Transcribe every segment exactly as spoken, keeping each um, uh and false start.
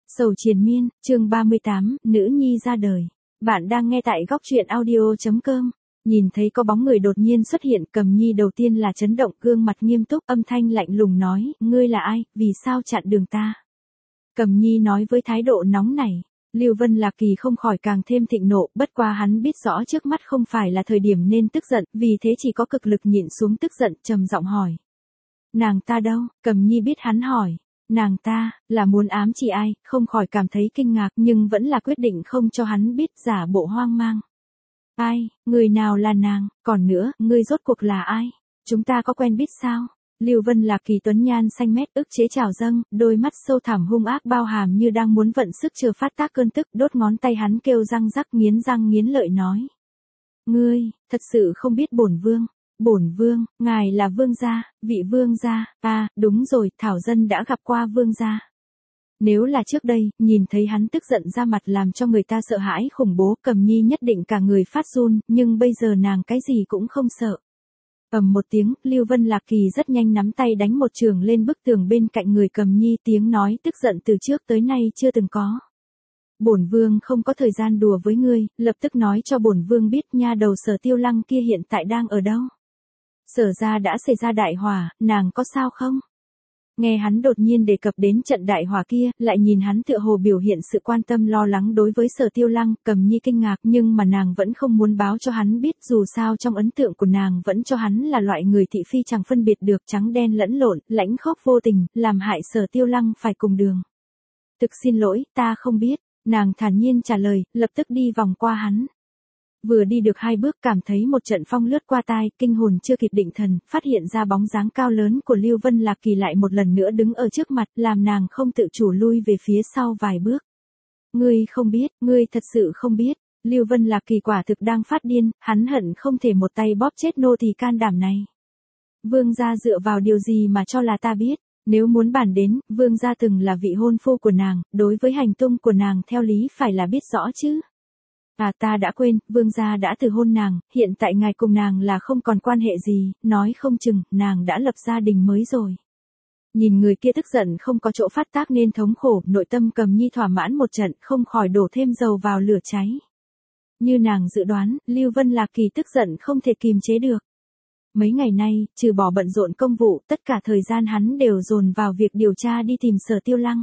Sầu triền miên, chương ba mươi tám, nữ nhi ra đời. Bạn đang nghe tại góc truyện audio chấm com. Nhìn thấy có bóng người đột nhiên xuất hiện, Cầm Nhi đầu tiên là chấn động, gương mặt nghiêm túc, âm thanh lạnh lùng nói, ngươi là ai, vì sao chặn đường ta? Cầm Nhi nói với thái độ nóng nảy. Lưu Vân Lạc Kỳ không khỏi càng thêm thịnh nộ, bất qua hắn biết rõ trước mắt không phải là thời điểm nên tức giận, vì thế chỉ có cực lực nhịn xuống tức giận, trầm giọng hỏi. Nàng ta đâu? Cầm Nhi biết hắn hỏi. Nàng ta, là muốn ám chỉ ai, không khỏi cảm thấy kinh ngạc nhưng vẫn là quyết định không cho hắn biết, giả bộ hoang mang. Ai, người nào là nàng, còn nữa, ngươi rốt cuộc là ai? Chúng ta có quen biết sao? Lưu Vân Lạc Kỳ tuấn nhan xanh mét ức chế trào dâng, đôi mắt sâu thẳm hung ác bao hàm như đang muốn vận sức chờ phát tác cơn tức, đốt ngón tay hắn kêu răng rắc nghiến răng nghiến lợi nói. Ngươi, thật sự không biết bổn vương. Bổn vương, ngài là vương gia, vị vương gia, à, đúng rồi, Thảo Dân đã gặp qua vương gia. Nếu là trước đây, nhìn thấy hắn tức giận ra mặt làm cho người ta sợ hãi khủng bố, Cầm Nhi nhất định cả người phát run, nhưng bây giờ nàng cái gì cũng không sợ. Ầm một tiếng, Lưu Vân Lạc Kỳ rất nhanh nắm tay đánh một trường lên bức tường bên cạnh người Cầm Nhi, tiếng nói tức giận từ trước tới nay chưa từng có. Bổn vương không có thời gian đùa với ngươi, lập tức nói cho bổn vương biết nha đầu Sở Tiêu Lăng kia hiện tại đang ở đâu. Sở ra đã xảy ra đại hỏa, nàng có sao không? Nghe hắn đột nhiên đề cập đến trận đại hỏa kia, lại nhìn hắn tựa hồ biểu hiện sự quan tâm lo lắng đối với Sở Tiêu Lăng, Cầm Nhi kinh ngạc nhưng mà nàng vẫn không muốn báo cho hắn biết, dù sao trong ấn tượng của nàng vẫn cho hắn là loại người thị phi chẳng phân biệt được trắng đen lẫn lộn, lãnh khốc vô tình, làm hại Sở Tiêu Lăng phải cùng đường. Thực xin lỗi, ta không biết, nàng thản nhiên trả lời, lập tức đi vòng qua hắn. Vừa đi được hai bước cảm thấy một trận phong lướt qua tai, kinh hồn chưa kịp định thần, phát hiện ra bóng dáng cao lớn của Lưu Vân Lạc Kỳ lại một lần nữa đứng ở trước mặt, làm nàng không tự chủ lui về phía sau vài bước. Ngươi không biết, ngươi thật sự không biết, Lưu Vân Lạc Kỳ quả thực đang phát điên, hắn hận không thể một tay bóp chết nô tỳ can đảm này. Vương gia dựa vào điều gì mà cho là ta biết? Nếu muốn bàn đến, vương gia từng là vị hôn phu của nàng, đối với hành tung của nàng theo lý phải là biết rõ chứ. À ta đã quên, vương gia đã từ hôn nàng, hiện tại ngài cùng nàng là không còn quan hệ gì, nói không chừng, nàng đã lập gia đình mới rồi. Nhìn người kia tức giận không có chỗ phát tác nên thống khổ, nội tâm Cầm Nhi thỏa mãn một trận, không khỏi đổ thêm dầu vào lửa cháy. Như nàng dự đoán, Lưu Vân Lạc Kỳ tức giận không thể kìm chế được. Mấy ngày nay, trừ bỏ bận rộn công vụ, tất cả thời gian hắn đều dồn vào việc điều tra đi tìm Sở Tiêu Lăng.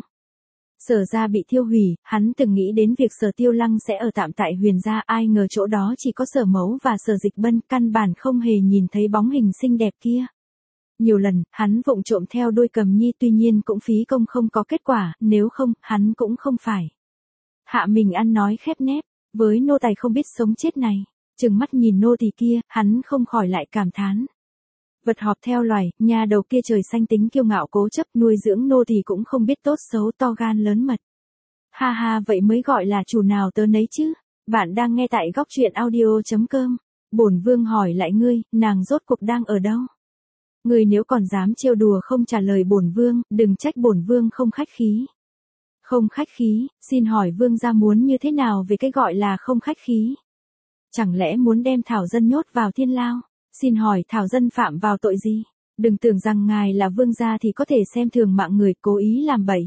Sở gia bị thiêu hủy, hắn từng nghĩ đến việc Sở Tiêu Lăng sẽ ở tạm tại Huyền gia, ai ngờ chỗ đó chỉ có Sở Mẫu và Sở Dịch Bân, căn bản không hề nhìn thấy bóng hình xinh đẹp kia. Nhiều lần, hắn vụng trộm theo đuôi Cầm Nhi tuy nhiên cũng phí công không có kết quả, nếu không, hắn cũng không phải. Hạ mình ăn nói khép nép, với nô tài không biết sống chết này, chừng mắt nhìn nô tỳ kia, hắn không khỏi lại cảm thán. Vật họp theo loài, nhà đầu kia trời xanh tính kiêu ngạo cố chấp, nuôi dưỡng nô tỳ cũng không biết tốt xấu, to gan lớn mật. Ha ha, vậy mới gọi là chủ nào tớ nấy chứ. Bạn đang nghe tại góc truyện audio chấm com. Bổn vương hỏi lại ngươi, nàng rốt cuộc đang ở đâu? Ngươi nếu còn dám trêu đùa không trả lời bổn vương, đừng trách bổn vương không khách khí. Không khách khí, xin hỏi vương gia muốn như thế nào về cái gọi là không khách khí? Chẳng lẽ muốn đem Thảo Dân nhốt vào thiên lao? Xin hỏi Thảo Dân phạm vào tội gì? Đừng tưởng rằng ngài là vương gia thì có thể xem thường mạng người, cố ý làm bậy.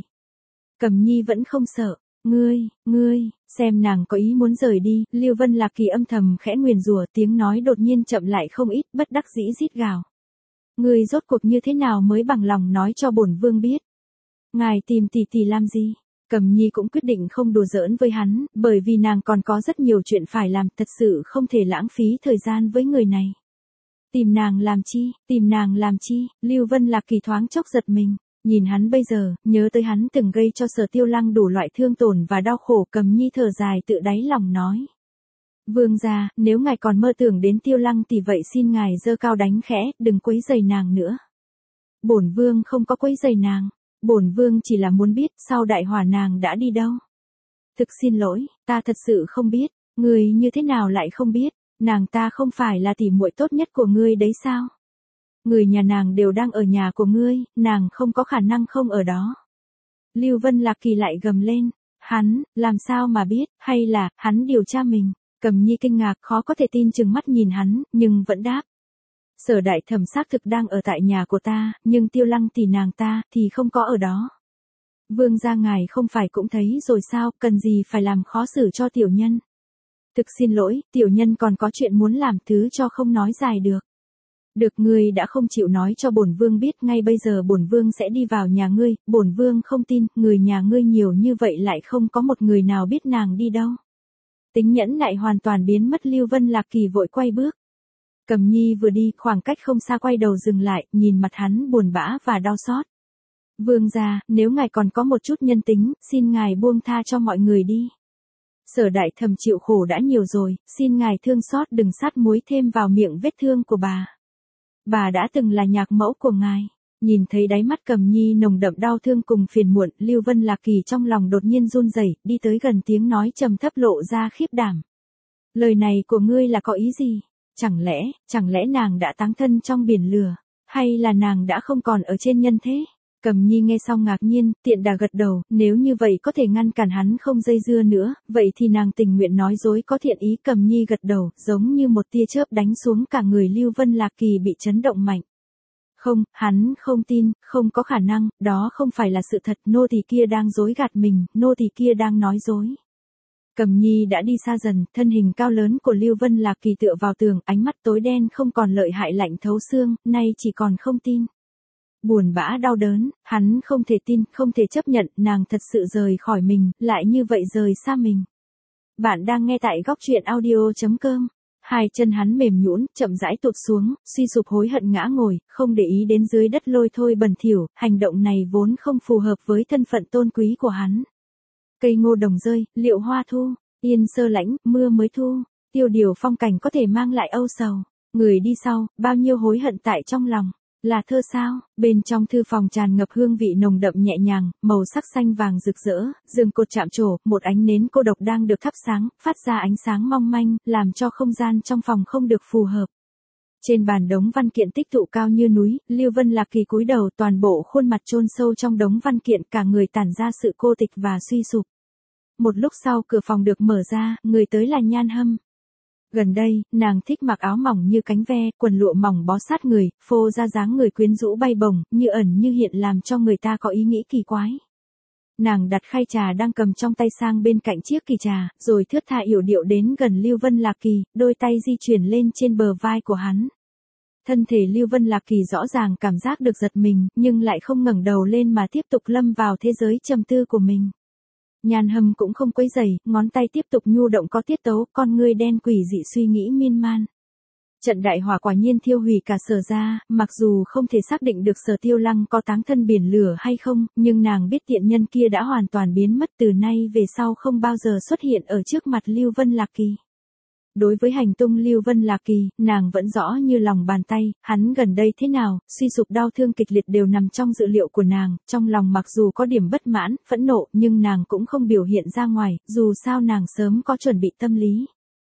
Cầm Nhi vẫn không sợ. Ngươi, ngươi, xem nàng có ý muốn rời đi, Lưu Vân Lạc Kỳ âm thầm khẽ nguyền rủa, tiếng nói đột nhiên chậm lại không ít, bất đắc dĩ rít gào. Ngươi rốt cuộc như thế nào mới bằng lòng nói cho bổn vương biết? Ngài tìm tỷ tỷ làm gì? Cầm Nhi cũng quyết định không đùa giỡn với hắn, bởi vì nàng còn có rất nhiều chuyện phải làm, thật sự không thể lãng phí thời gian với người này. Tìm nàng làm chi, tìm nàng làm chi, Lưu Vân Lạc Kỳ thoáng chốc giật mình, nhìn hắn bây giờ, nhớ tới hắn từng gây cho Sở Tiêu Lăng đủ loại thương tổn và đau khổ, Cầm Nhi thở dài tự đáy lòng nói. Vương gia, nếu ngài còn mơ tưởng đến Tiêu Lăng thì vậy xin ngài giơ cao đánh khẽ, đừng quấy rầy nàng nữa. Bổn vương không có quấy rầy nàng, bổn vương chỉ là muốn biết sau đại hỏa nàng đã đi đâu. Thực xin lỗi, ta thật sự không biết, người như thế nào lại không biết? Nàng ta không phải là tỉ muội tốt nhất của ngươi đấy sao? Người nhà nàng đều đang ở nhà của ngươi, nàng không có khả năng không ở đó. Lưu Vân Lạc Kỳ lại gầm lên, hắn, làm sao mà biết, hay là, hắn điều tra mình? Cầm Nhi kinh ngạc khó có thể tin chừng mắt nhìn hắn, nhưng vẫn đáp. Sở đại thẩm xác thực đang ở tại nhà của ta, nhưng Tiêu Lăng tỷ nàng ta, thì không có ở đó. Vương gia ngài không phải cũng thấy rồi sao, cần gì phải làm khó xử cho tiểu nhân. Thực xin lỗi, tiểu nhân còn có chuyện muốn làm, thứ cho không nói dài được. Được, ngươi đã không chịu nói cho bổn vương biết, ngay bây giờ bổn vương sẽ đi vào nhà ngươi, bổn vương không tin, người nhà ngươi nhiều như vậy lại không có một người nào biết nàng đi đâu. Tính nhẫn nại hoàn toàn biến mất, Lưu Vân Lạc Kỳ vội quay bước. Cầm Nhi vừa đi, khoảng cách không xa quay đầu dừng lại, nhìn mặt hắn buồn bã và đau xót. Vương gia, nếu ngài còn có một chút nhân tính, xin ngài buông tha cho mọi người đi. Sở Đại Thẩm chịu khổ đã nhiều rồi, xin ngài thương xót đừng sát muối thêm vào miệng vết thương của bà. Bà đã từng là nhạc mẫu của ngài. Nhìn thấy đáy mắt Cầm Nhi nồng đậm đau thương cùng phiền muộn, Lưu Vân Lạc Kỳ trong lòng đột nhiên run rẩy, đi tới gần, tiếng nói trầm thấp lộ ra khiếp đảm. Lời này của ngươi là có ý gì? Chẳng lẽ, chẳng lẽ nàng đã táng thân trong biển lửa, hay là nàng đã không còn ở trên nhân thế? Cầm Nhi nghe xong ngạc nhiên, tiện đà gật đầu, nếu như vậy có thể ngăn cản hắn không dây dưa nữa, vậy thì nàng tình nguyện nói dối có thiện ý. Cầm Nhi gật đầu, giống như một tia chớp đánh xuống, cả người Lưu Vân Lạc Kỳ bị chấn động mạnh. Không, hắn không tin, không có khả năng, đó không phải là sự thật, nô tỳ kia đang dối gạt mình, nô tỳ kia đang nói dối. Cầm Nhi đã đi xa dần, thân hình cao lớn của Lưu Vân Lạc Kỳ tựa vào tường, ánh mắt tối đen không còn lợi hại lạnh thấu xương, nay chỉ còn không tin. Buồn bã đau đớn, hắn không thể tin, không thể chấp nhận, nàng thật sự rời khỏi mình, lại như vậy rời xa mình. Bạn đang nghe tại góc truyện audio chấm com. Hai chân hắn mềm nhũn, chậm rãi tụt xuống, suy sụp hối hận ngã ngồi, không để ý đến dưới đất lôi thôi bẩn thỉu, hành động này vốn không phù hợp với thân phận tôn quý của hắn. Cây ngô đồng rơi, liệu hoa thu, yên sơ lãnh, mưa mới thu, tiêu điều phong cảnh có thể mang lại âu sầu. Người đi sau, bao nhiêu hối hận tại trong lòng. Là thơ sao? Bên trong thư phòng tràn ngập hương vị nồng đậm nhẹ nhàng, màu sắc xanh vàng rực rỡ, giường cột chạm trổ, một ánh nến cô độc đang được thắp sáng, phát ra ánh sáng mong manh, làm cho không gian trong phòng không được phù hợp. Trên bàn đống văn kiện tích tụ cao như núi, Lưu Vân Lạc Kỳ cúi đầu, toàn bộ khuôn mặt chôn sâu trong đống văn kiện, cả người tản ra sự cô tịch và suy sụp. Một lúc sau cửa phòng được mở ra, người tới là Nhan Hâm. Gần đây, nàng thích mặc áo mỏng như cánh ve, quần lụa mỏng bó sát người, phô ra dáng người quyến rũ bay bổng, như ẩn như hiện làm cho người ta có ý nghĩ kỳ quái. Nàng đặt khay trà đang cầm trong tay sang bên cạnh chiếc kỳ trà, rồi thướt tha yểu điệu đến gần Lưu Vân Lạc Kỳ, đôi tay di chuyển lên trên bờ vai của hắn. Thân thể Lưu Vân Lạc Kỳ rõ ràng cảm giác được giật mình, nhưng lại không ngẩng đầu lên mà tiếp tục lâm vào thế giới trầm tư của mình. Nhan Hâm cũng không quấy rầy, ngón tay tiếp tục nhu động có tiết tấu, con ngươi đen quỷ dị suy nghĩ miên man. Trận đại hỏa quả nhiên thiêu hủy cả Sở gia, mặc dù không thể xác định được Sở Tiêu Lăng có táng thân biển lửa hay không, nhưng nàng biết tiện nhân kia đã hoàn toàn biến mất, từ nay về sau không bao giờ xuất hiện ở trước mặt Lưu Vân Lạc Kỳ. Đối với hành tung Lưu Vân Lạc Kỳ, nàng vẫn rõ như lòng bàn tay, hắn gần đây thế nào, suy sụp đau thương kịch liệt đều nằm trong dự liệu của nàng, trong lòng mặc dù có điểm bất mãn, phẫn nộ, nhưng nàng cũng không biểu hiện ra ngoài, dù sao nàng sớm có chuẩn bị tâm lý.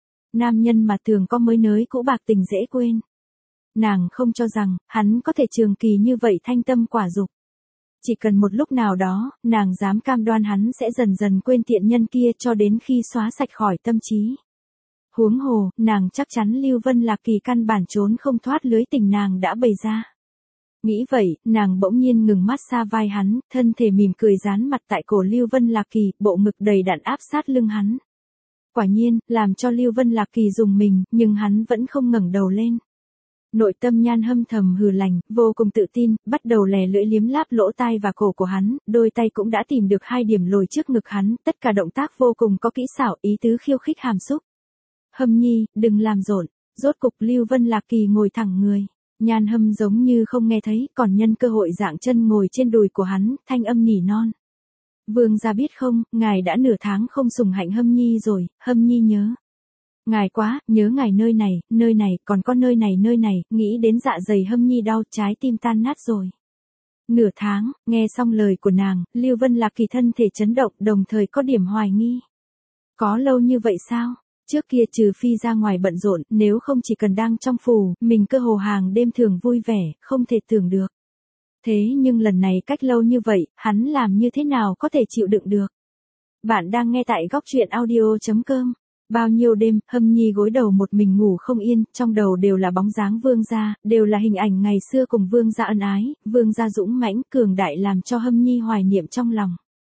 Nam nhân mà thường có mới nới cũ bạc tình dễ quên. Nàng không cho rằng, hắn có thể trường kỳ như vậy thanh tâm quả dục. Chỉ cần một lúc nào đó, nàng dám cam đoan hắn sẽ dần dần quên tiện nhân kia cho đến khi xóa sạch khỏi tâm trí. Huống hồ, nàng chắc chắn Lưu Vân Lạc Kỳ căn bản trốn không thoát lưới tình nàng đã bày ra. Nghĩ vậy, nàng bỗng nhiên ngừng mát xa vai hắn, thân thể mỉm cười dán mặt tại cổ Lưu Vân Lạc Kỳ, bộ ngực đầy đặn áp sát lưng hắn. Quả nhiên, làm cho Lưu Vân Lạc Kỳ rùng mình, nhưng hắn vẫn không ngẩng đầu lên. Nội tâm Nhan Hâm thầm hừ lạnh, vô cùng tự tin, bắt đầu lè lưỡi liếm láp lỗ tai và cổ của hắn, đôi tay cũng đã tìm được hai điểm lồi trước ngực hắn, tất cả động tác vô cùng có kỹ xảo, ý tứ khiêu khích hàm xúc. Hâm nhi, đừng làm rộn. Rốt cục Lưu Vân Lạc Kỳ ngồi thẳng người. Nhan Hâm giống như không nghe thấy, còn nhân cơ hội dạng chân ngồi trên đùi của hắn, thanh âm nỉ non. Vương gia biết không, ngài đã nửa tháng không sủng hạnh Hâm nhi rồi, Hâm nhi nhớ. Ngài quá, nhớ ngài nơi này, nơi này, còn có nơi này nơi này, nghĩ đến dạ dày Hâm nhi đau, trái tim tan nát rồi. Nửa tháng, nghe xong lời của nàng, Lưu Vân Lạc Kỳ thân thể chấn động, đồng thời có điểm hoài nghi. Có lâu như vậy sao? Trước kia trừ phi ra ngoài bận rộn, nếu không chỉ cần đang trong phủ, mình cơ hồ hàng đêm thường vui vẻ, không thể tưởng được. Thế nhưng lần này cách lâu như vậy, hắn làm như thế nào có thể chịu đựng được? Bạn đang nghe tại góc truyện audio chấm com. Bao nhiêu đêm, Hâm nhi gối đầu một mình ngủ không yên, trong đầu đều là bóng dáng Vương gia, đều là hình ảnh ngày xưa cùng Vương gia ân ái, Vương gia dũng mãnh, cường đại làm cho Hâm nhi hoài niệm trong lòng.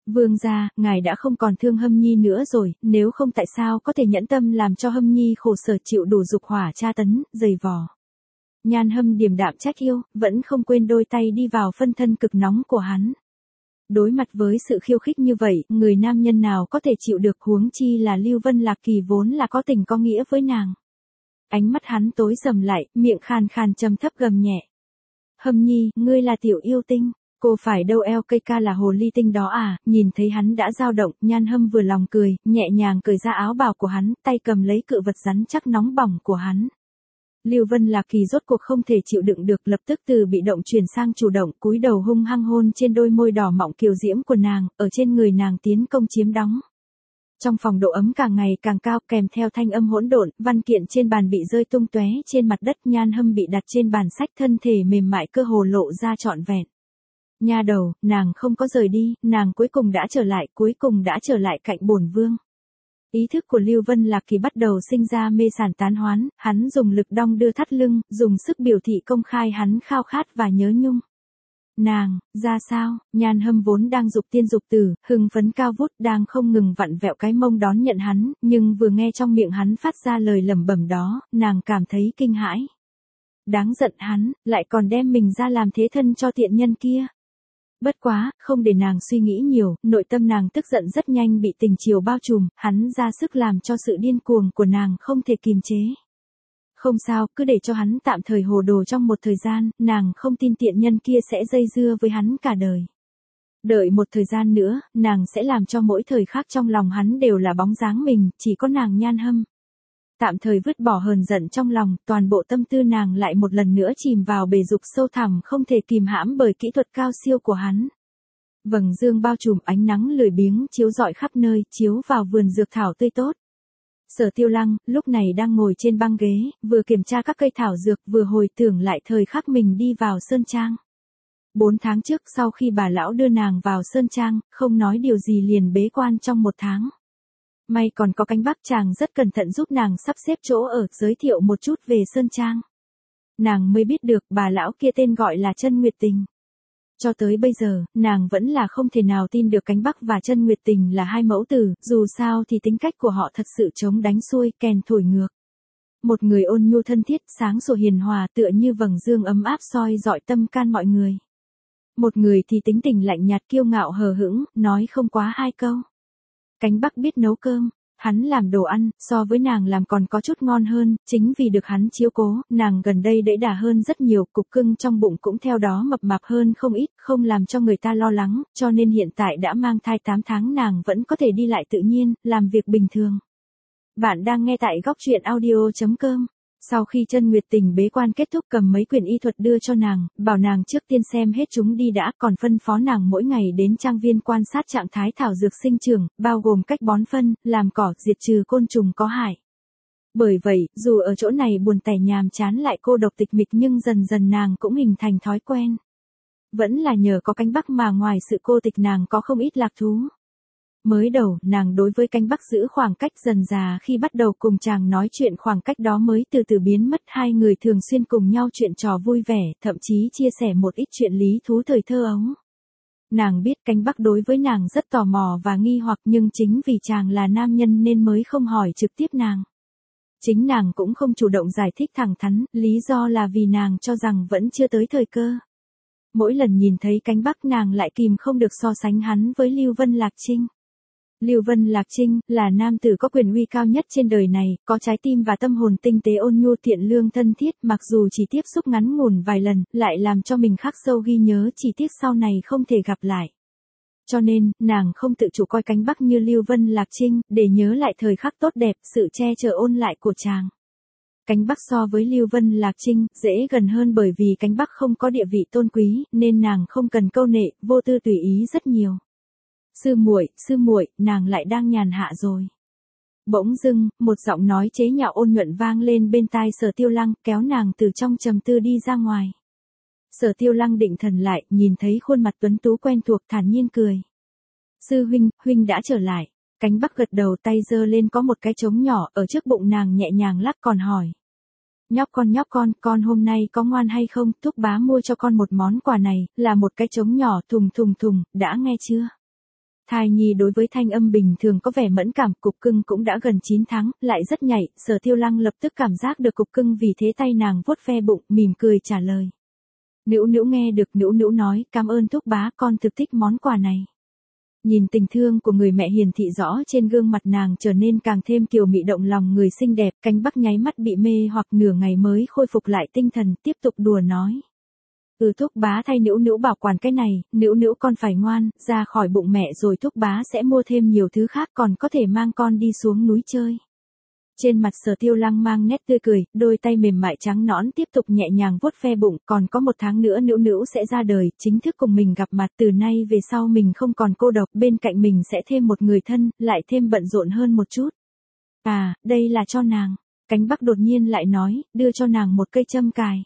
Vương gia, ngài đã không còn thương Hâm Nhi nữa rồi, nếu không tại sao có thể nhẫn tâm làm cho Hâm Nhi khổ sở chịu đủ dục hỏa tra tấn, dày vò. Nhan Hâm điềm đạm trách yêu, vẫn không quên đôi tay đi vào phân thân cực nóng của hắn. Đối mặt với sự khiêu khích như vậy, người nam nhân nào có thể chịu được, huống chi là Lưu Vân Lạc Kỳ vốn là có tình có nghĩa với nàng. Ánh mắt hắn tối sầm lại, miệng khàn khàn trầm thấp gầm nhẹ. Hâm Nhi, ngươi là tiểu yêu tinh, cô phải đâu eo cây ca là hồ ly tinh đó à, nhìn thấy hắn đã dao động, Nhan Hâm vừa lòng cười, nhẹ nhàng cởi ra áo bào của hắn, tay cầm lấy cự vật rắn chắc nóng bỏng của hắn. Lưu Vân Lạc Kỳ rốt cuộc không thể chịu đựng được, lập tức từ bị động chuyển sang chủ động, cúi đầu hung hăng hôn trên đôi môi đỏ mọng kiều diễm của nàng, ở trên người nàng tiến công chiếm đóng. Trong phòng độ ấm càng ngày càng cao, kèm theo thanh âm hỗn độn, văn kiện trên bàn bị rơi tung tóe trên mặt đất, Nhan Hâm bị đặt trên bàn sách, thân thể mềm mại cơ hồ lộ ra trọn vẹn. Nha đầu, nàng không có rời đi, nàng cuối cùng đã trở lại, cuối cùng đã trở lại cạnh bổn vương. Ý thức của Lưu Vân Lạc Kỳ bắt đầu sinh ra mê sản tán hoán, hắn dùng lực đong đưa thắt lưng, dùng sức biểu thị công khai hắn khao khát và nhớ nhung. Nàng, ra sao, Nhan Hâm vốn đang dục tiên dục tử, hưng phấn cao vút đang không ngừng vặn vẹo cái mông đón nhận hắn, nhưng vừa nghe trong miệng hắn phát ra lời lẩm bẩm đó, nàng cảm thấy kinh hãi. Đáng giận hắn, lại còn đem mình ra làm thế thân cho tiện nhân kia. Bất quá, không để nàng suy nghĩ nhiều, nội tâm nàng tức giận rất nhanh bị tình chiều bao trùm, hắn ra sức làm cho sự điên cuồng của nàng không thể kìm chế. Không sao, cứ để cho hắn tạm thời hồ đồ trong một thời gian, nàng không tin tiện nhân kia sẽ dây dưa với hắn cả đời. Đợi một thời gian nữa, nàng sẽ làm cho mỗi thời khắc trong lòng hắn đều là bóng dáng mình, chỉ có nàng Nhan Hâm. Tạm thời vứt bỏ hờn giận trong lòng, toàn bộ tâm tư nàng lại một lần nữa chìm vào bể dục sâu thẳm không thể kìm hãm bởi kỹ thuật cao siêu của hắn. Vầng dương bao trùm, ánh nắng lười biếng chiếu rọi khắp nơi, chiếu vào vườn dược thảo tươi tốt. Sở Tiêu Lăng, lúc này đang ngồi trên băng ghế, vừa kiểm tra các cây thảo dược, vừa hồi tưởng lại thời khắc mình đi vào Sơn Trang. Bốn tháng trước, sau khi bà lão đưa nàng vào Sơn Trang, không nói điều gì liền bế quan trong một tháng. May còn có Cánh Bắc chàng rất cẩn thận giúp nàng sắp xếp chỗ ở, giới thiệu một chút về Sơn Trang. Nàng mới biết được bà lão kia tên gọi là Chân Nguyệt Tình. Cho tới bây giờ, nàng vẫn là không thể nào tin được Cánh Bắc và Chân Nguyệt Tình là hai mẫu tử, dù sao thì tính cách của họ thật sự chống đánh xuôi, kèn thổi ngược. Một người ôn nhu thân thiết, sáng sủa hiền hòa, tựa như vầng dương ấm áp soi dọi tâm can mọi người. Một người thì tính tình lạnh nhạt kiêu ngạo hờ hững, nói không quá hai câu. Cánh Bắc biết nấu cơm, hắn làm đồ ăn, so với nàng làm còn có chút ngon hơn, chính vì được hắn chiếu cố, nàng gần đây đẫy đà hơn rất nhiều, cục cưng trong bụng cũng theo đó mập mạp hơn không ít, không làm cho người ta lo lắng, cho nên hiện tại đã mang thai tám tháng nàng vẫn có thể đi lại tự nhiên, làm việc bình thường. Bạn đang nghe tại góc truyện audio chấm com. Sau khi Chân Nguyệt Tình bế quan kết thúc, cầm mấy quyển y thuật đưa cho nàng, bảo nàng trước tiên xem hết chúng đi đã, còn phân phó nàng mỗi ngày đến trang viên quan sát trạng thái thảo dược sinh trưởng, bao gồm cách bón phân, làm cỏ, diệt trừ côn trùng có hại. Bởi vậy, dù ở chỗ này buồn tẻ nhàm chán lại cô độc tịch mịch, nhưng dần dần nàng cũng hình thành thói quen. Vẫn là nhờ có Cánh Bắc mà ngoài sự cô tịch nàng có không ít lạc thú. Mới đầu, nàng đối với Cánh Bắc giữ khoảng cách, dần dà khi bắt đầu cùng chàng nói chuyện khoảng cách đó mới từ từ biến mất, hai người thường xuyên cùng nhau chuyện trò vui vẻ, thậm chí chia sẻ một ít chuyện lý thú thời thơ ấu. Nàng biết Cánh Bắc đối với nàng rất tò mò và nghi hoặc, nhưng chính vì chàng là nam nhân nên mới không hỏi trực tiếp nàng. Chính nàng cũng không chủ động giải thích thẳng thắn, lý do là vì nàng cho rằng vẫn chưa tới thời cơ. Mỗi lần nhìn thấy Cánh Bắc nàng lại kìm không được so sánh hắn với Lưu Vân Lạc Trinh. Lưu Vân Lạc Trinh là nam tử có quyền uy cao nhất trên đời này, có trái tim và tâm hồn tinh tế ôn nhu thiện lương thân thiết, mặc dù chỉ tiếp xúc ngắn ngủn vài lần, lại làm cho mình khắc sâu ghi nhớ, chỉ tiếc sau này không thể gặp lại. Cho nên, nàng không tự chủ coi Cánh Bắc như Lưu Vân Lạc Trinh, để nhớ lại thời khắc tốt đẹp, sự che chở ôn lại của chàng. Cánh Bắc so với Lưu Vân Lạc Trinh, dễ gần hơn bởi vì Cánh Bắc không có địa vị tôn quý, nên nàng không cần câu nệ, vô tư tùy ý rất nhiều. Sư muội, sư muội, nàng lại đang nhàn hạ rồi. Bỗng dưng, một giọng nói chế nhạo ôn nhuận vang lên bên tai Sở Tiêu Lăng, kéo nàng từ trong trầm tư đi ra ngoài. Sở Tiêu Lăng định thần lại, nhìn thấy khuôn mặt tuấn tú quen thuộc, thản nhiên cười. Sư huynh, huynh đã trở lại. Cánh Bắc gật đầu, tay giơ lên có một cái trống nhỏ, ở trước bụng nàng nhẹ nhàng lắc, còn hỏi. Nhóc con nhóc con, con hôm nay có ngoan hay không, thúc bá mua cho con một món quà này, là một cái trống nhỏ thùng thùng thùng, đã nghe chưa? Thai nhi đối với thanh âm bình thường có vẻ mẫn cảm, cục cưng cũng đã gần chín tháng, lại rất nhạy, Sở Tiêu Lăng lập tức cảm giác được cục cưng vì thế tay nàng vuốt ve bụng, mỉm cười trả lời. Nữu Nữu nghe được Nữu Nữu nói, cảm ơn thúc bá, con thực thích món quà này. Nhìn tình thương của người mẹ hiển thị rõ trên gương mặt nàng trở nên càng thêm kiều mị động lòng người xinh đẹp, Cánh Bắc nháy mắt bị mê hoặc nửa ngày mới khôi phục lại tinh thần, tiếp tục đùa nói. Ừ thúc bá thay Nữu Nữu bảo quản cái này, Nữu Nữu con phải ngoan, ra khỏi bụng mẹ rồi thúc bá sẽ mua thêm nhiều thứ khác còn có thể mang con đi xuống núi chơi. Trên mặt Sở Tiêu Lăng mang nét tươi cười, đôi tay mềm mại trắng nõn tiếp tục nhẹ nhàng vuốt ve bụng, còn có một tháng nữa Nữu Nữu sẽ ra đời, chính thức cùng mình gặp mặt, từ nay về sau mình không còn cô độc, bên cạnh mình sẽ thêm một người thân, lại thêm bận rộn hơn một chút. À, đây là cho nàng. Cánh Bắc đột nhiên lại nói, đưa cho nàng một cây châm cài.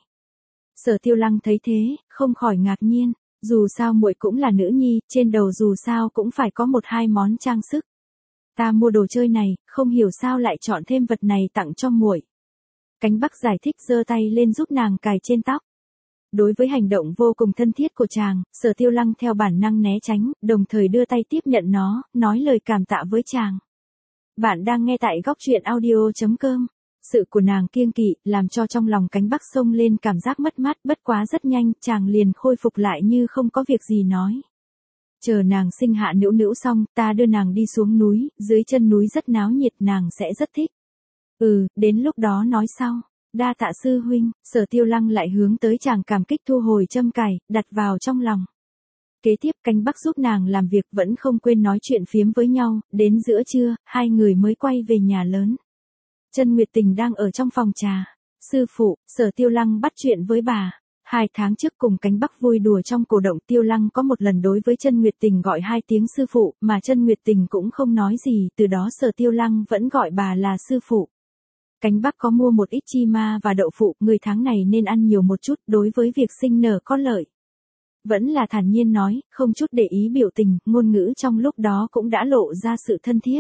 Sở Tiêu Lăng thấy thế, không khỏi ngạc nhiên, dù sao muội cũng là nữ nhi, trên đầu dù sao cũng phải có một hai món trang sức. Ta mua đồ chơi này, không hiểu sao lại chọn thêm vật này tặng cho muội. Cánh Bắc giải thích giơ tay lên giúp nàng cài trên tóc. Đối với hành động vô cùng thân thiết của chàng, Sở Tiêu Lăng theo bản năng né tránh, đồng thời đưa tay tiếp nhận nó, nói lời cảm tạ với chàng. Bạn đang nghe tại góc truyện audio chấm com. Sự của nàng kiêng kỵ, làm cho trong lòng Cánh Bắc xông lên cảm giác mất mát, bất quá rất nhanh, chàng liền khôi phục lại như không có việc gì nói. Chờ nàng sinh hạ Nữu Nữu xong, ta đưa nàng đi xuống núi, dưới chân núi rất náo nhiệt, nàng sẽ rất thích. Ừ, đến lúc đó nói sau. Đa tạ sư huynh, Sở Tiêu Lăng lại hướng tới chàng cảm kích thu hồi châm cài, đặt vào trong lòng. Kế tiếp Cánh Bắc giúp nàng làm việc vẫn không quên nói chuyện phiếm với nhau, đến giữa trưa, hai người mới quay về nhà lớn. Chân Nguyệt Tình đang ở trong phòng trà. Sư phụ, Sở Tiêu Lăng bắt chuyện với bà. Hai tháng trước cùng Cánh Bắc vui đùa trong cổ động, Tiêu Lăng có một lần đối với Chân Nguyệt Tình gọi hai tiếng sư phụ, mà Chân Nguyệt Tình cũng không nói gì, từ đó Sở Tiêu Lăng vẫn gọi bà là sư phụ. Cánh Bắc có mua một ít chi ma và đậu phụ, người tháng này nên ăn nhiều một chút, đối với việc sinh nở có lợi. Vẫn là thản nhiên nói, không chút để ý biểu tình, ngôn ngữ trong lúc đó cũng đã lộ ra sự thân thiết.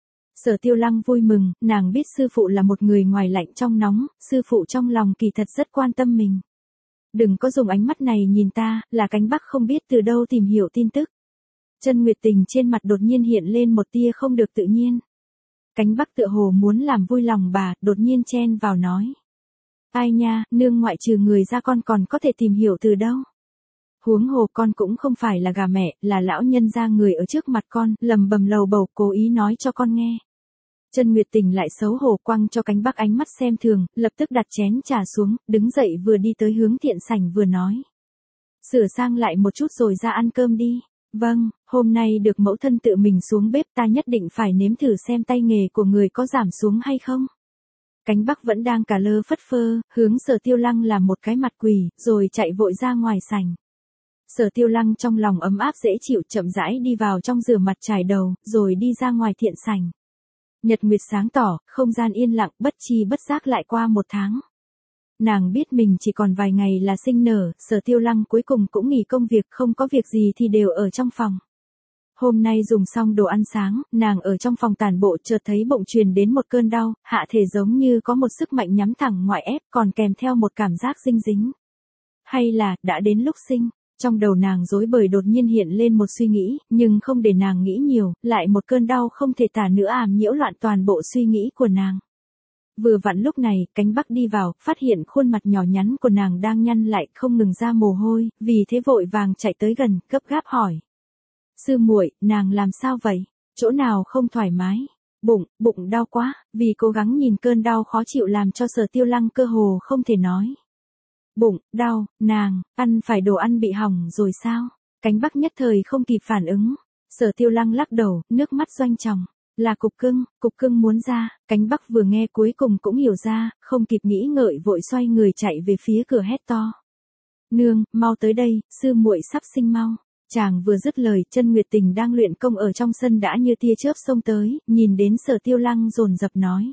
Sở Tiêu Lăng vui mừng, nàng biết sư phụ là một người ngoài lạnh trong nóng, sư phụ trong lòng kỳ thật rất quan tâm mình. Đừng có dùng ánh mắt này nhìn ta, là Cánh Bắc không biết từ đâu tìm hiểu tin tức. Chân Nguyệt Tình trên mặt đột nhiên hiện lên một tia không được tự nhiên. Cánh Bắc tựa hồ muốn làm vui lòng bà, đột nhiên chen vào nói. Ai nha, nương ngoại trừ người ra con còn có thể tìm hiểu từ đâu. Huống hồ con cũng không phải là gà mẹ, là lão nhân gia người ở trước mặt con, lầm bầm lầu bầu cố ý nói cho con nghe. Chân Nguyệt Tình lại xấu hổ quăng cho Cánh Bắc ánh mắt xem thường, lập tức đặt chén trà xuống, đứng dậy vừa đi tới hướng thiện sảnh vừa nói. Sửa sang lại một chút rồi ra ăn cơm đi. Vâng, hôm nay được mẫu thân tự mình xuống bếp, ta nhất định phải nếm thử xem tay nghề của người có giảm xuống hay không. Cánh Bắc vẫn đang cà lơ phất phơ, hướng Sở Tiêu Lăng làm một cái mặt quỷ, rồi chạy vội ra ngoài sảnh. Sở Tiêu Lăng trong lòng ấm áp dễ chịu, chậm rãi đi vào trong rửa mặt chải đầu, rồi đi ra ngoài thiện sảnh. Nhật nguyệt sáng tỏ, không gian yên lặng, bất chi bất giác lại qua một tháng. Nàng biết mình chỉ còn vài ngày là sinh nở, Sở Tiêu Lăng cuối cùng cũng nghỉ công việc, không có việc gì thì đều ở trong phòng. Hôm nay dùng xong đồ ăn sáng, nàng ở trong phòng tản bộ chợt thấy bụng truyền đến một cơn đau, hạ thể giống như có một sức mạnh nhắm thẳng ngoại ép, còn kèm theo một cảm giác dinh dính. Hay là, đã đến lúc sinh? Trong đầu nàng rối bời đột nhiên hiện lên một suy nghĩ, nhưng không để nàng nghĩ nhiều, lại một cơn đau không thể tả nữa ảm nhiễu loạn toàn bộ suy nghĩ của nàng. Vừa vặn lúc này, Cánh Bắc đi vào, phát hiện khuôn mặt nhỏ nhắn của nàng đang nhăn lại, không ngừng ra mồ hôi, vì thế vội vàng chạy tới gần, gấp gáp hỏi. Sư muội, nàng làm sao vậy? Chỗ nào không thoải mái? Bụng, bụng đau quá, vì cố gắng nhìn cơn đau khó chịu làm cho Sở Tiêu Lăng cơ hồ không thể nói. Bụng, đau, nàng, ăn phải đồ ăn bị hỏng rồi sao? Cánh Bắc nhất thời không kịp phản ứng. Sở Tiêu Lăng lắc đầu, nước mắt doanh tròng. Là cục cưng, cục cưng muốn ra. Cánh Bắc vừa nghe cuối cùng cũng hiểu ra, không kịp nghĩ ngợi vội xoay người chạy về phía cửa hét to. Nương, mau tới đây, sư muội sắp sinh mau. Chàng vừa dứt lời, Chân Nguyệt Tình đang luyện công ở trong sân đã như tia chớp xông tới, nhìn đến Sở Tiêu Lăng dồn dập nói.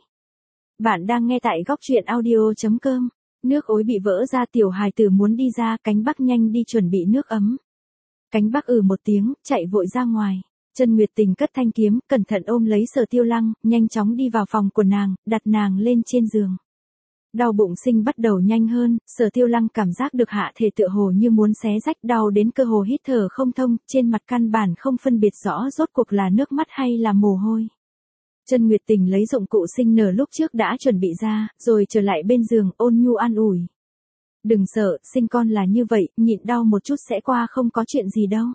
Bạn đang nghe tại góc truyện audio chấm com. Nước ối bị vỡ ra, tiểu hài tử muốn đi ra, Cánh Bắc nhanh đi chuẩn bị nước ấm. Cánh Bắc ừ một tiếng, chạy vội ra ngoài. Chân Nguyệt Tình cất thanh kiếm, cẩn thận ôm lấy Sở Tiêu Lăng, nhanh chóng đi vào phòng của nàng, đặt nàng lên trên giường. Đau bụng sinh bắt đầu nhanh hơn, Sở Tiêu Lăng cảm giác được hạ thể tựa hồ như muốn xé rách, đau đến cơ hồ hít thở không thông, trên mặt căn bản không phân biệt rõ rốt cuộc là nước mắt hay là mồ hôi. Chân Nguyệt Tình lấy dụng cụ sinh nở lúc trước đã chuẩn bị ra, rồi trở lại bên giường, ôn nhu an ủi. Đừng sợ, sinh con là như vậy, nhịn đau một chút sẽ qua, không có chuyện gì đâu.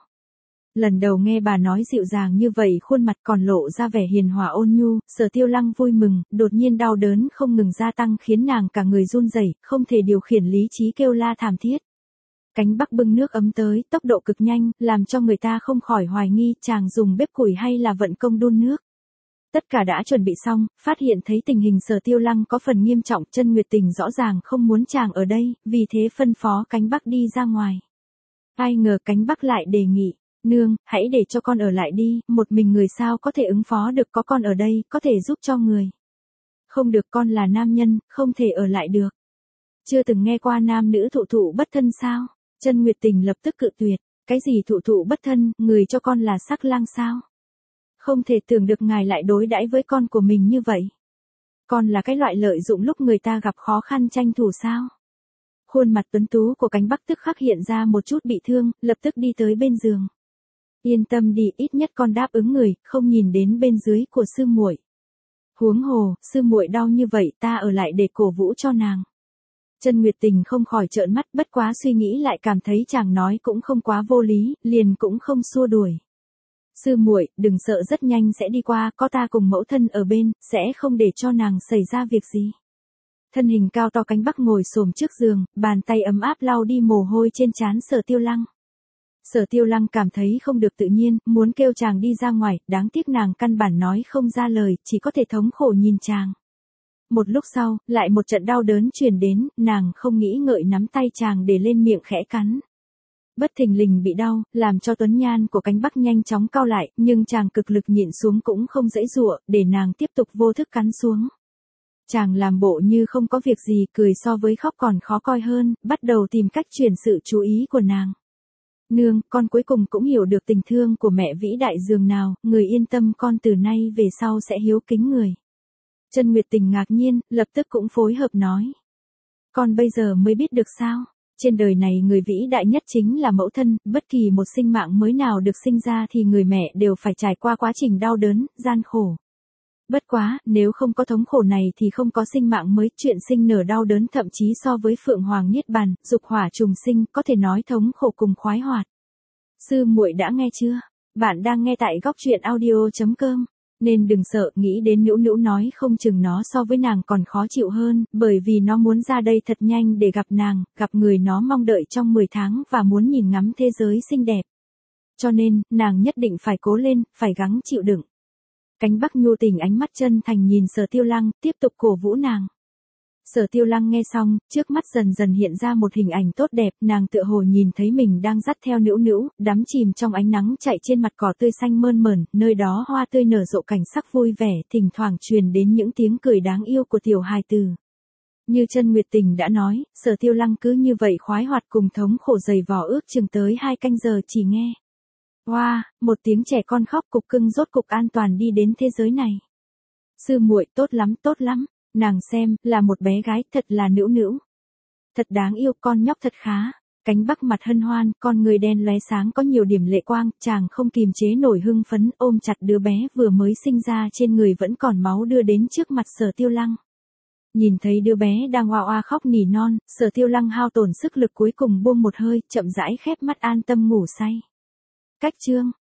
Lần đầu nghe bà nói dịu dàng như vậy, khuôn mặt còn lộ ra vẻ hiền hòa ôn nhu, Sở Tiêu Lăng vui mừng, đột nhiên đau đớn không ngừng gia tăng khiến nàng cả người run rẩy, không thể điều khiển lý trí, kêu la thảm thiết. Cánh Bắc bưng nước ấm tới, tốc độ cực nhanh, làm cho người ta không khỏi hoài nghi chàng dùng bếp củi hay là vận công đun nước. Tất cả đã chuẩn bị xong, phát hiện thấy tình hình Sở Tiêu Lăng có phần nghiêm trọng, Chân Nguyệt Tình rõ ràng không muốn chàng ở đây, vì thế phân phó Cánh Bắc đi ra ngoài. Ai ngờ Cánh Bắc lại đề nghị, nương, hãy để cho con ở lại đi, một mình người sao có thể ứng phó được, có con ở đây, có thể giúp cho người. Không được, con là nam nhân, không thể ở lại được. Chưa từng nghe qua nam nữ thụ thụ bất thân sao? Chân Nguyệt Tình lập tức cự tuyệt, cái gì thụ thụ bất thân, người cho con là sắc lang sao? Không thể tưởng được ngài lại đối đãi với con của mình như vậy. Con là cái loại lợi dụng lúc người ta gặp khó khăn tranh thủ sao? Khuôn mặt tuấn tú của Cánh Bắc tức khắc hiện ra một chút bị thương, lập tức đi tới bên giường. Yên tâm đi, ít nhất con đáp ứng người, không nhìn đến bên dưới của sư muội. Huống hồ, sư muội đau như vậy, ta ở lại để cổ vũ cho nàng. Chân Nguyệt Tình không khỏi trợn mắt, bất quá suy nghĩ lại cảm thấy chàng nói cũng không quá vô lý, liền cũng không xua đuổi. Sư muội, đừng sợ, rất nhanh sẽ đi qua, có ta cùng mẫu thân ở bên, sẽ không để cho nàng xảy ra việc gì. Thân hình cao to Cánh Bắc ngồi xổm trước giường, bàn tay ấm áp lau đi mồ hôi trên trán Sở Tiêu Lăng. Sở Tiêu Lăng cảm thấy không được tự nhiên, muốn kêu chàng đi ra ngoài, đáng tiếc nàng căn bản nói không ra lời, chỉ có thể thống khổ nhìn chàng. Một lúc sau, lại một trận đau đớn truyền đến, nàng không nghĩ ngợi nắm tay chàng để lên miệng khẽ cắn. Bất thình lình bị đau, làm cho tuấn nhan của Cánh Bắc nhanh chóng cau lại, nhưng chàng cực lực nhịn xuống cũng không dãy dụa, để nàng tiếp tục vô thức cắn xuống. Chàng làm bộ như không có việc gì, cười so với khóc còn khó coi hơn, bắt đầu tìm cách chuyển sự chú ý của nàng. Nương, con cuối cùng cũng hiểu được tình thương của mẹ vĩ đại dường nào, người yên tâm, con từ nay về sau sẽ hiếu kính người. Chân Nguyệt Tình ngạc nhiên, lập tức cũng phối hợp nói. Con bây giờ mới biết được sao? Trên đời này người vĩ đại nhất chính là mẫu thân, bất kỳ một sinh mạng mới nào được sinh ra thì người mẹ đều phải trải qua quá trình đau đớn, gian khổ. Bất quá, nếu không có thống khổ này thì không có sinh mạng mới, chuyện sinh nở đau đớn thậm chí so với Phượng Hoàng Niết Bàn, dục hỏa trùng sinh, có thể nói thống khổ cùng khoái hoạt. Sư muội đã nghe chưa? Bạn đang nghe tại góc truyện audio chấm com. Nên đừng sợ, nghĩ đến Nữu Nữu nói không chừng nó so với nàng còn khó chịu hơn, bởi vì nó muốn ra đây thật nhanh để gặp nàng, gặp người nó mong đợi trong mười tháng và muốn nhìn ngắm thế giới xinh đẹp. Cho nên, nàng nhất định phải cố lên, phải gắng chịu đựng. Cánh Bắc nhu tình ánh mắt chân thành nhìn Sở Tiêu Lăng, tiếp tục cổ vũ nàng. Sở Tiêu Lăng nghe xong, trước mắt dần dần hiện ra một hình ảnh tốt đẹp, nàng tựa hồ nhìn thấy mình đang dắt theo Nữu Nữu, đắm chìm trong ánh nắng chạy trên mặt cỏ tươi xanh mơn mởn, nơi đó hoa tươi nở rộ cảnh sắc vui vẻ, thỉnh thoảng truyền đến những tiếng cười đáng yêu của tiểu hài tử. Như Chân Nguyệt Tình đã nói, Sở Tiêu Lăng cứ như vậy khoái hoạt cùng thống khổ dày vò ước chừng tới hai canh giờ chỉ nghe. Hoa, wow, một tiếng trẻ con khóc cục cưng rốt cục an toàn đi đến thế giới này. Sư muội tốt lắm, tốt lắm. Nàng xem, là một bé gái, thật là Nữu Nữu. Thật đáng yêu, con nhóc thật khá. Cánh Bắc mặt hân hoan, con người đen lóe sáng có nhiều điểm lệ quang, chàng không kìm chế nổi hưng phấn, ôm chặt đứa bé vừa mới sinh ra trên người vẫn còn máu đưa đến trước mặt Sở Tiêu Lăng. Nhìn thấy đứa bé đang oa oa khóc nỉ non, Sở Tiêu Lăng hao tổn sức lực cuối cùng buông một hơi, chậm rãi khép mắt an tâm ngủ say. Cách chương